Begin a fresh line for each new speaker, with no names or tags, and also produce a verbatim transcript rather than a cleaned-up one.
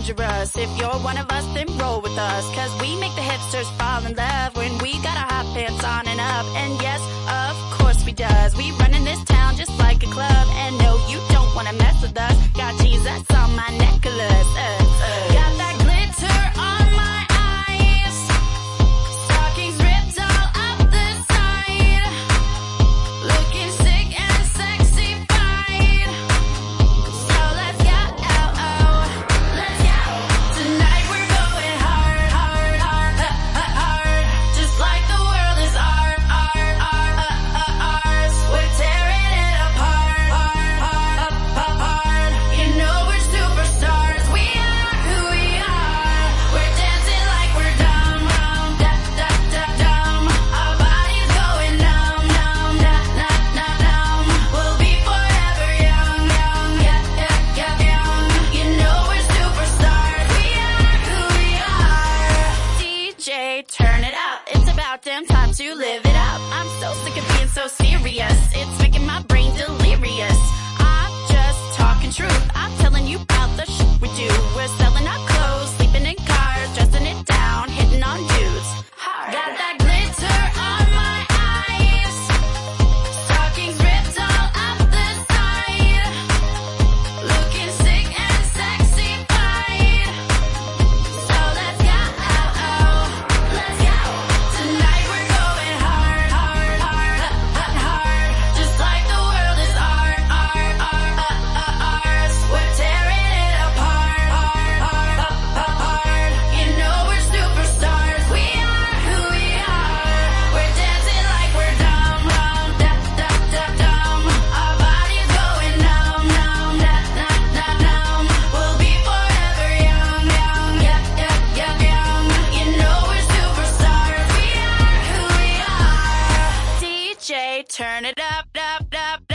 dangerous. If you're one of us, then roll with us, cause we make the hipsters fall in love when we got our hot pants on and up. And yes, of course we does. We run in this town just like a club. And no, you don't wanna mess with us. Got Jesus on my necklace. Uh, uh. Got that glitter on my eyes. Stockings ripped all up the side. Looking sick and sexy fine. So let's go, oh, oh. Let's go. Tonight we're going hard, hard, hard, uh, uh, hard. Just like the world is our, our, our, uh, uh, ours. We're tearing it apart, hard, hard, up, apart. You know we're superstars. We are who we are. We're dancing like we're dumb, dumb, da, da, da, dumb. Our bodies going numb, numb, da, da, da, dumb. We'll be forever young, young, yeah, yeah, yeah, young. You know we're superstars. We are who we are. D J, turn it up. It's about damn time to live it up. I'm so sick of being so serious. It's making my brain delirious. I'm just talking truth. I'm telling you about the shit we do. We're selling our clothes, sleeping in cars, dressing it down, hitting on dudes. Hard. Got that glitter on my eyes. Stockings ripped all up the side. Looking sick and sexy fine. So let's go, oh, oh. Let's go. Tonight we're going hard, hard, hard, uh, uh, hard. Just like the world is our, our, our, uh, uh, ours. We're tearing it apart, hard, hard, up, apart. You know we're superstars. We are who we are. We're dancing like we're dumb, dumb, da, da, da, dumb. Our bodies going numb, numb, da, da, da, numb. We'll be forever young, young, yeah, yeah, yeah, young. You know we're superstars. We are who we are. D J, turn it up, up, up.